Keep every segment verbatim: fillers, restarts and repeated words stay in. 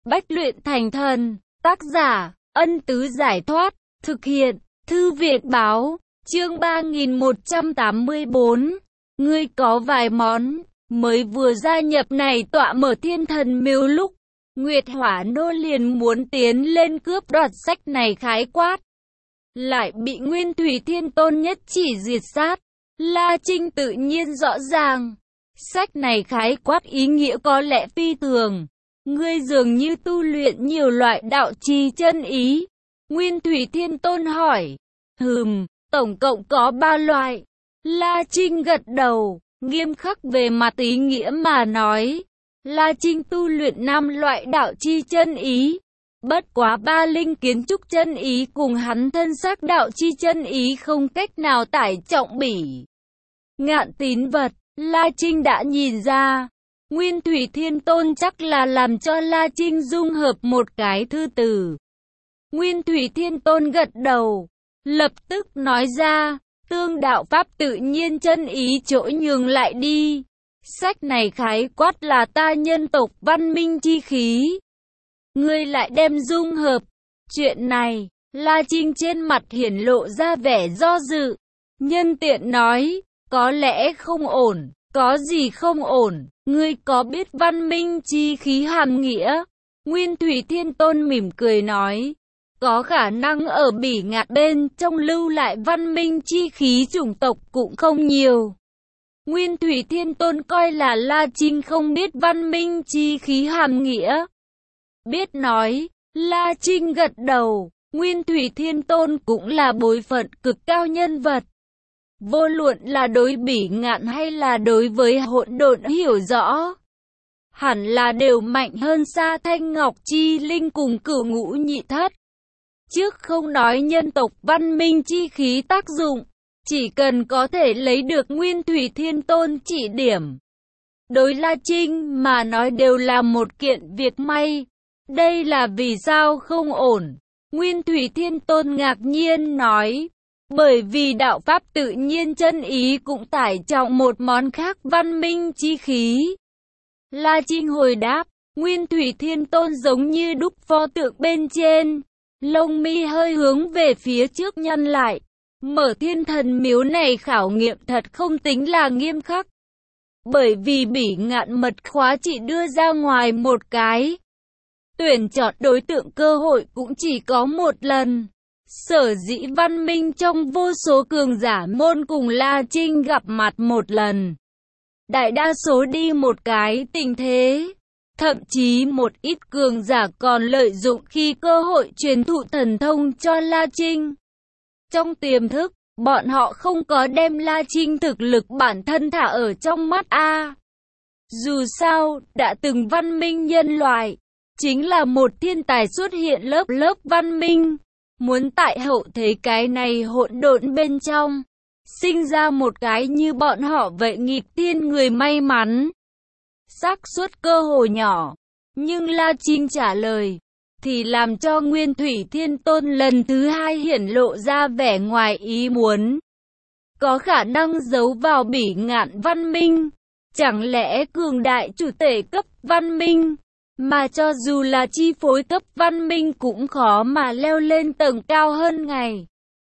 bách luyện thành thần. Tác giả, Ân Tứ Giải Thoát. Thực hiện, Thư Viện Báo. Chương ba nghìn một trăm tám mươi bốn. Ngươi có vài món. Mới vừa gia nhập này tọa mở thiên thần miếu lúc, Nguyệt Hỏa Nô liền muốn tiến lên cướp đoạt sách này khái quát. Lại bị Nguyên Thủy Thiên Tôn nhất chỉ diệt sát. La Trinh tự nhiên rõ ràng. Sách này khái quát ý nghĩa có lẽ phi thường. Ngươi dường như tu luyện nhiều loại đạo trì chân ý. Nguyên Thủy Thiên Tôn hỏi. Hừm, tổng cộng có ba loại. La Trinh gật đầu, nghiêm khắc về mặt ý nghĩa mà nói. La Trinh tu luyện năm loại đạo chi chân ý. Bất quá ba linh kiến trúc chân ý cùng hắn thân xác đạo chi chân ý không cách nào tải trọng bỉ. Ngạn tín vật, La Trinh đã nhìn ra. Nguyên Thủy Thiên Tôn chắc là làm cho La Trinh dung hợp một cái thư từ. Nguyên Thủy Thiên Tôn gật đầu, lập tức nói ra, tương đạo pháp tự nhiên chân ý chỗ nhường lại đi. Sách này khái quát là ta nhân tộc văn minh chi khí. Ngươi lại đem dung hợp. Chuyện này, La Trinh trên mặt hiển lộ ra vẻ do dự. Nhân tiện nói, có lẽ không ổn. Có gì không ổn, ngươi có biết văn minh chi khí hàm nghĩa? Nguyên Thủy Thiên Tôn mỉm cười nói, có khả năng ở Bỉ Ngạn bên trong lưu lại văn minh chi khí chủng tộc cũng không nhiều. Nguyên Thủy Thiên Tôn coi là La Trinh không biết văn minh chi khí hàm nghĩa. Biết nói, La Trinh gật đầu, Nguyên Thủy Thiên Tôn cũng là bối phận cực cao nhân vật. Vô luận là đối Bỉ Ngạn hay là đối với hỗn độn hiểu rõ, hẳn là đều mạnh hơn xa Thanh Ngọc Chi Linh cùng Cửu Ngũ Nhị Thất. Trước không nói nhân tộc văn minh chi khí tác dụng, chỉ cần có thể lấy được Nguyên Thủy Thiên Tôn chỉ điểm, đối La Trinh mà nói đều là một kiện việc may. Đây là vì sao không ổn? Nguyên Thủy Thiên Tôn ngạc nhiên nói. Bởi vì đạo pháp tự nhiên chân ý cũng tải trọng một món khác văn minh chi khí. La Trinh hồi đáp, Nguyên Thủy Thiên Tôn giống như đúc pho tượng bên trên. Lông mi hơi hướng về phía trước nhăn lại. Mở thiên thần miếu này khảo nghiệm thật không tính là nghiêm khắc. Bởi vì Bỉ Ngạn mật khóa chỉ đưa ra ngoài một cái. Tuyển chọn đối tượng cơ hội cũng chỉ có một lần. Sở dĩ văn minh trong vô số cường giả môn cùng La Trinh gặp mặt một lần. Đại đa số đi một cái tình thế. Thậm chí một ít cường giả còn lợi dụng khi cơ hội truyền thụ thần thông cho La Trinh. Trong tiềm thức, bọn họ không có đem La Trinh thực lực bản thân thả ở trong mắt A. Dù sao, đã từng văn minh nhân loại, chính là một thiên tài xuất hiện lớp lớp văn minh. Muốn tại hậu thế cái này hỗn độn bên trong, sinh ra một cái như bọn họ vậy nghịch thiên người may mắn. Xác suất cơ hội nhỏ, nhưng La Trinh trả lời, thì làm cho Nguyên Thủy Thiên Tôn lần thứ hai hiển lộ ra vẻ ngoài ý muốn. Có khả năng giấu vào Bỉ Ngạn văn minh, chẳng lẽ cường đại chủ thể cấp văn minh? Mà cho dù là chi phối cấp văn minh cũng khó mà leo lên tầng cao hơn ngày.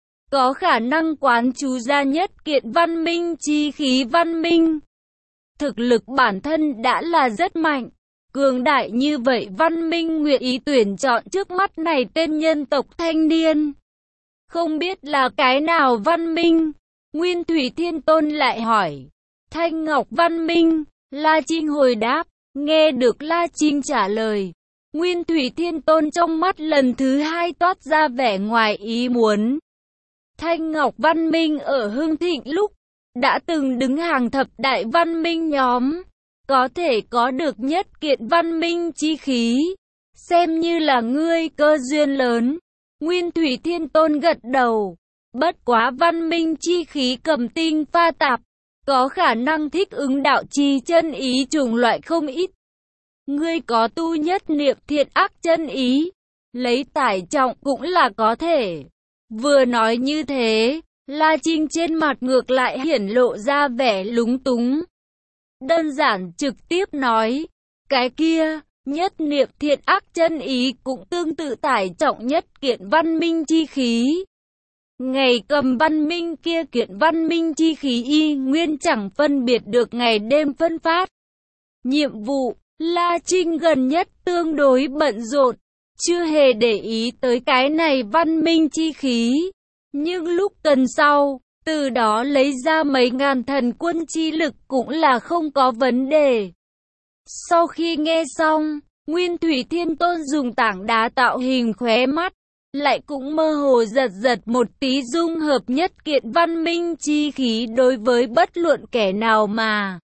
Có khả năng quán chú ra nhất kiện văn minh chi khí văn minh. Thực lực bản thân đã là rất mạnh. Cường đại như vậy văn minh nguyện ý tuyển chọn trước mắt này tên nhân tộc thanh niên. Không biết là cái nào văn minh? Nguyên Thủy Thiên Tôn lại hỏi. Thanh Ngọc văn minh, La Trinh hồi đáp. Nghe được La Trinh trả lời, Nguyên Thủy Thiên Tôn trong mắt lần thứ hai toát ra vẻ ngoài ý muốn. Thanh Ngọc văn minh ở hưng thịnh lúc, đã từng đứng hàng thập đại văn minh nhóm, có thể có được nhất kiện văn minh chi khí, xem như là ngươi cơ duyên lớn. Nguyên Thủy Thiên Tôn gật đầu, bất quá văn minh chi khí cầm tinh pha tạp. Có khả năng thích ứng đạo trì chân ý chủng loại không ít. Ngươi có tu nhất niệm thiện ác chân ý, lấy tải trọng cũng là có thể. Vừa nói như thế, La Trinh trên mặt ngược lại hiển lộ ra vẻ lúng túng. Đơn giản trực tiếp nói, cái kia, Nhất niệm thiện ác chân ý cũng tương tự tải trọng nhất kiện văn minh chi khí. Ngày cầm văn minh kia kiện văn minh chi khí y nguyên chẳng phân biệt được ngày đêm phân phát. Nhiệm vụ, La Trinh gần nhất tương đối bận rộn, chưa hề để ý tới cái này văn minh chi khí. Nhưng lúc cần sau, từ đó lấy ra mấy ngàn thần quân chi lực cũng là không có vấn đề. Sau khi nghe xong, Nguyên Thủy Thiên Tôn dùng tảng đá tạo hình khóe mắt, lại cũng mơ hồ giật giật một tí dung hợp nhất kiện văn minh chi khí đối với bất luận kẻ nào mà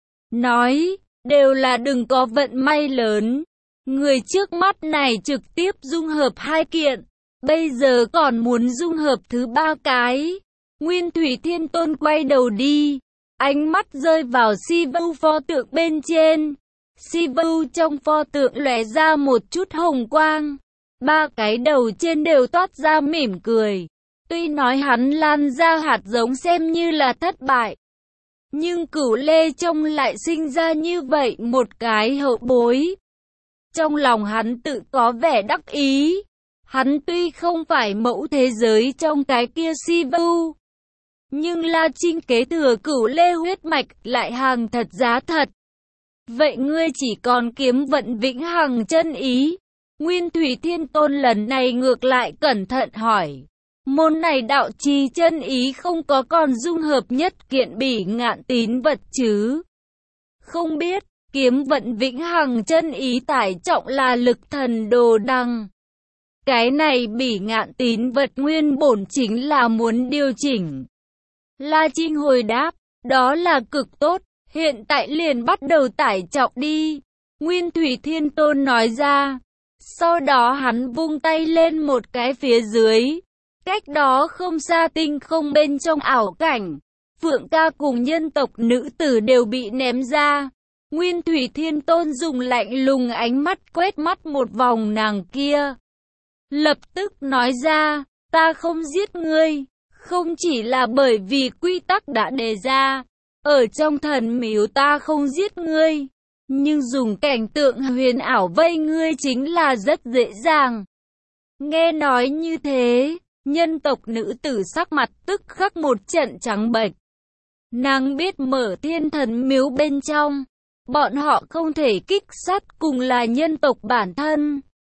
nói, đều là đừng có vận may lớn. Người trước mắt này trực tiếp dung hợp hai kiện, bây giờ còn muốn dung hợp thứ ba cái. Nguyên Thủy Thiên Tôn quay đầu đi, ánh mắt rơi vào Si Vu pho tượng bên trên. Si Vu trong pho tượng lóe ra một chút hồng quang, ba cái đầu trên đều toát ra mỉm cười. Tuy nói hắn lan ra hạt giống xem như là thất bại, nhưng Cửu Lê trong lại sinh ra như vậy một cái hậu bối. Trong lòng hắn tự có vẻ đắc ý. Hắn tuy không phải mẫu thế giới trong cái kia Si Vu, nhưng La Trinh kế thừa Cửu Lê huyết mạch lại hàng thật giá thật. Vậy ngươi chỉ còn kiếm vận vĩnh hằng chân ý? Nguyên Thủy Thiên Tôn lần này ngược lại cẩn thận hỏi. Môn này đạo trì chân ý không có còn dung hợp nhất kiện bỉ ngạn tín vật chứ? Không biết, kiếm vận vĩnh hằng chân ý tải trọng là lực thần đồ đăng. Cái này bỉ ngạn tín vật nguyên bổn chính là muốn điều chỉnh. La Trinh hồi đáp, đó là cực tốt, hiện tại liền bắt đầu tải trọng đi. Nguyên Thủy Thiên Tôn nói ra. Sau đó hắn vung tay lên một cái phía dưới. Cách đó không xa tinh không bên trong ảo cảnh, Phượng Ca cùng nhân tộc nữ tử đều bị ném ra. Nguyên Thủy Thiên Tôn dùng lạnh lùng ánh mắt quét mắt một vòng nàng kia. Lập tức nói ra, ta không giết ngươi, không chỉ là bởi vì quy tắc đã đề ra, ở trong thần miếu ta không giết ngươi, nhưng dùng cảnh tượng huyền ảo vây ngươi chính là rất dễ dàng. Nghe nói như thế, nhân tộc nữ tử sắc mặt tức khắc một trận trắng bệch. Nàng biết mở thiên thần miếu bên trong, bọn họ không thể kích sát cùng là nhân tộc bản thân.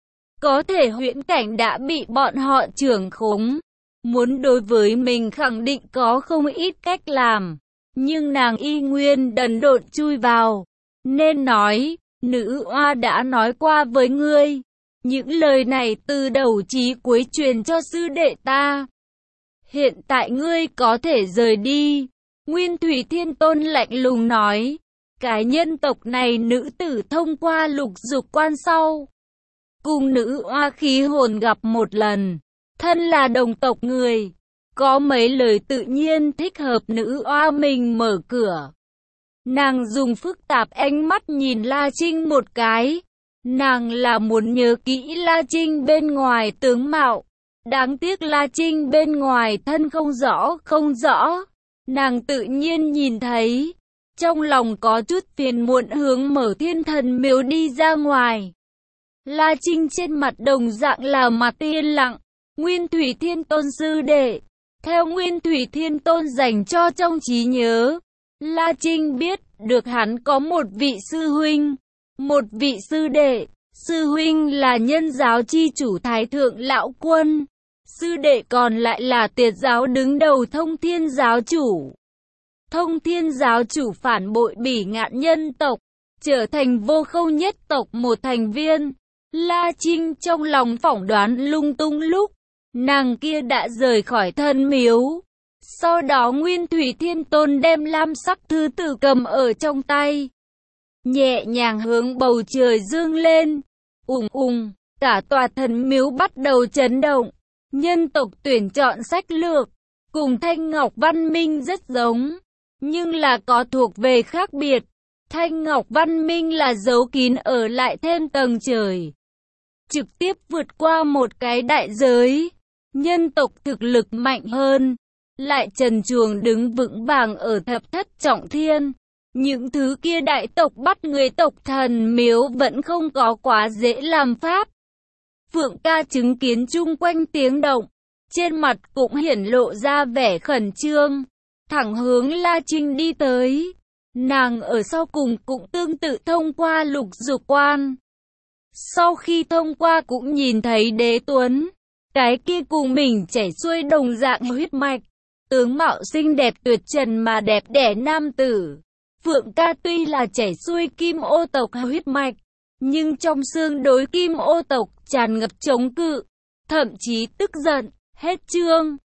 Có thể huyễn cảnh đã bị bọn họ trưởng khống. Muốn đối với mình khẳng định có không ít cách làm. Nhưng nàng y nguyên đần độn chui vào. Nên nói, nữ oa đã nói qua với ngươi. Những lời này từ đầu chí cuối truyền cho sư đệ ta. Hiện tại ngươi có thể rời đi. Nguyên Thủy Thiên Tôn lạnh lùng nói. Cái nhân tộc này nữ tử thông qua lục dục quan sau, cùng nữ oa khí hồn gặp một lần, thân là đồng tộc người, có mấy lời tự nhiên thích hợp nữ oa mình mở cửa. Nàng dùng phức tạp ánh mắt nhìn La Trinh một cái, nàng là muốn nhớ kỹ La Trinh bên ngoài tướng mạo, đáng tiếc La Trinh bên ngoài thân không rõ không rõ, nàng tự nhiên nhìn thấy. Trong lòng có chút phiền muộn hướng mở thiên thần miếu đi ra ngoài. La Trinh trên mặt đồng dạng là mặt yên lặng. Nguyên Thủy Thiên Tôn sư đệ. Theo Nguyên Thủy Thiên Tôn dành cho trong trí nhớ, La Trinh biết được hắn có một vị sư huynh, một vị sư đệ. Sư huynh là nhân giáo chi chủ Thái Thượng Lão Quân. Sư đệ còn lại là Tiệt giáo đứng đầu Thông Thiên giáo chủ. Thông Thiên giáo chủ phản bội bỉ ngạn nhân tộc, trở thành vô khâu nhất tộc một thành viên. La Trinh trong lòng phỏng đoán lung tung lúc, nàng kia đã rời khỏi thân miếu. Sau đó Nguyên Thủy Thiên Tôn đem lam sắc thư tử cầm ở trong tay, nhẹ nhàng hướng bầu trời dương lên. Ùng ùng, cả tòa thần miếu bắt đầu chấn động. Nhân tộc tuyển chọn sách lược, cùng Thanh Ngọc Văn Minh rất giống, nhưng là có thuộc về khác biệt. Thanh Ngọc Văn Minh là giấu kín ở lại thêm tầng trời, trực tiếp vượt qua một cái đại giới. Nhân tộc thực lực mạnh hơn, lại trần truồng đứng vững vàng ở thập thất trọng thiên. Những thứ kia đại tộc bắt người tộc thần miếu vẫn không có quá dễ làm pháp. Phượng ca chứng kiến chung quanh tiếng động, trên mặt cũng hiển lộ ra vẻ khẩn trương, thẳng hướng La Trinh đi tới. Nàng ở sau cùng cũng tương tự thông qua lục dục quan. Sau khi thông qua cũng nhìn thấy Đế Tuấn, cái kia cùng mình chảy xuôi đồng dạng huyết mạch, tướng mạo xinh đẹp tuyệt trần mà đẹp đẽ nam tử. Phượng ca tuy là chảy xuôi kim ô tộc huyết mạch, nhưng trong xương đối kim ô tộc tràn ngập chống cự, thậm chí tức giận. Hết chương.